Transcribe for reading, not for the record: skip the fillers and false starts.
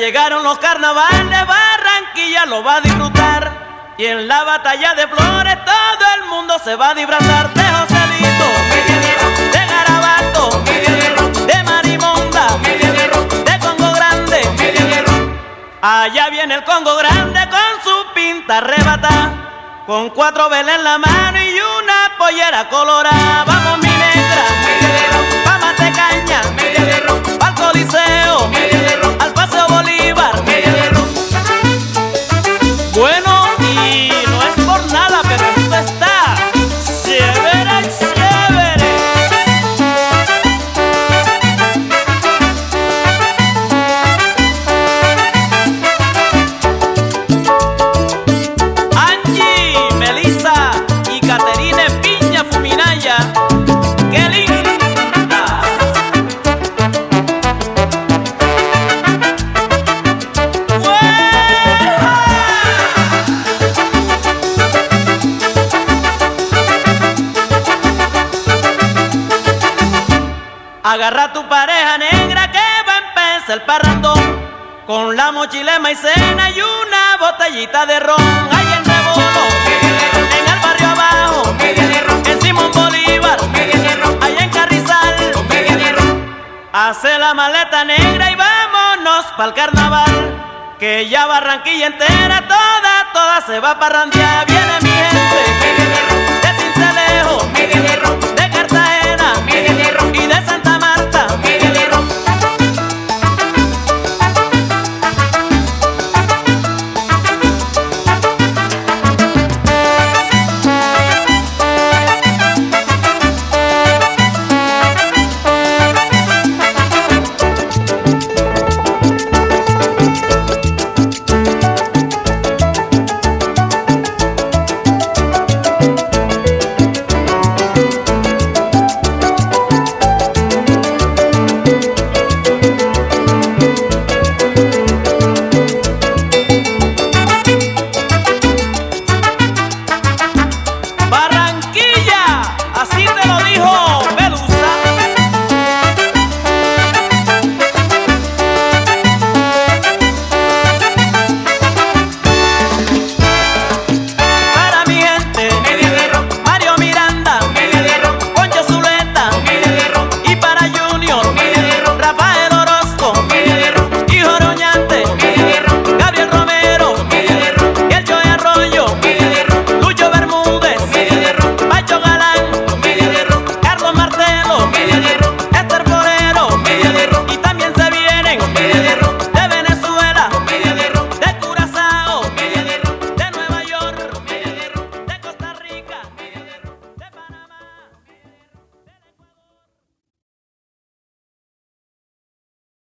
llegaron los carnavales, Barranquilla lo va a disfrutar. Y en la batalla de Flores todo el mundo se va a disfrazar de Joselito, de Garabato, de Marimonda, de Congo Grande. Allá viene el Congo Grande con su pinta arrebata, con 4 velas en la mano y una pollera colorada. Vamos mi negra, pa' Matecaña, pa'l Coliseo, al Paseo Bolívar. Bueno, y no es por nada, pero esto está chévere, chévere. Angie, Melissa y Caterine Piña Fuminaya, qué linda. Agarra tu pareja negra que va a empezar el parrandón, con la mochila de maicena y una botellita de ron. Ahí en Rebolo, en el barrio abajo, en Simón Bolívar, allá en Carrizal. Hace la maleta negra y vámonos pa'l carnaval, que ya Barranquilla entera toda se va a parrandear. Viene mi gente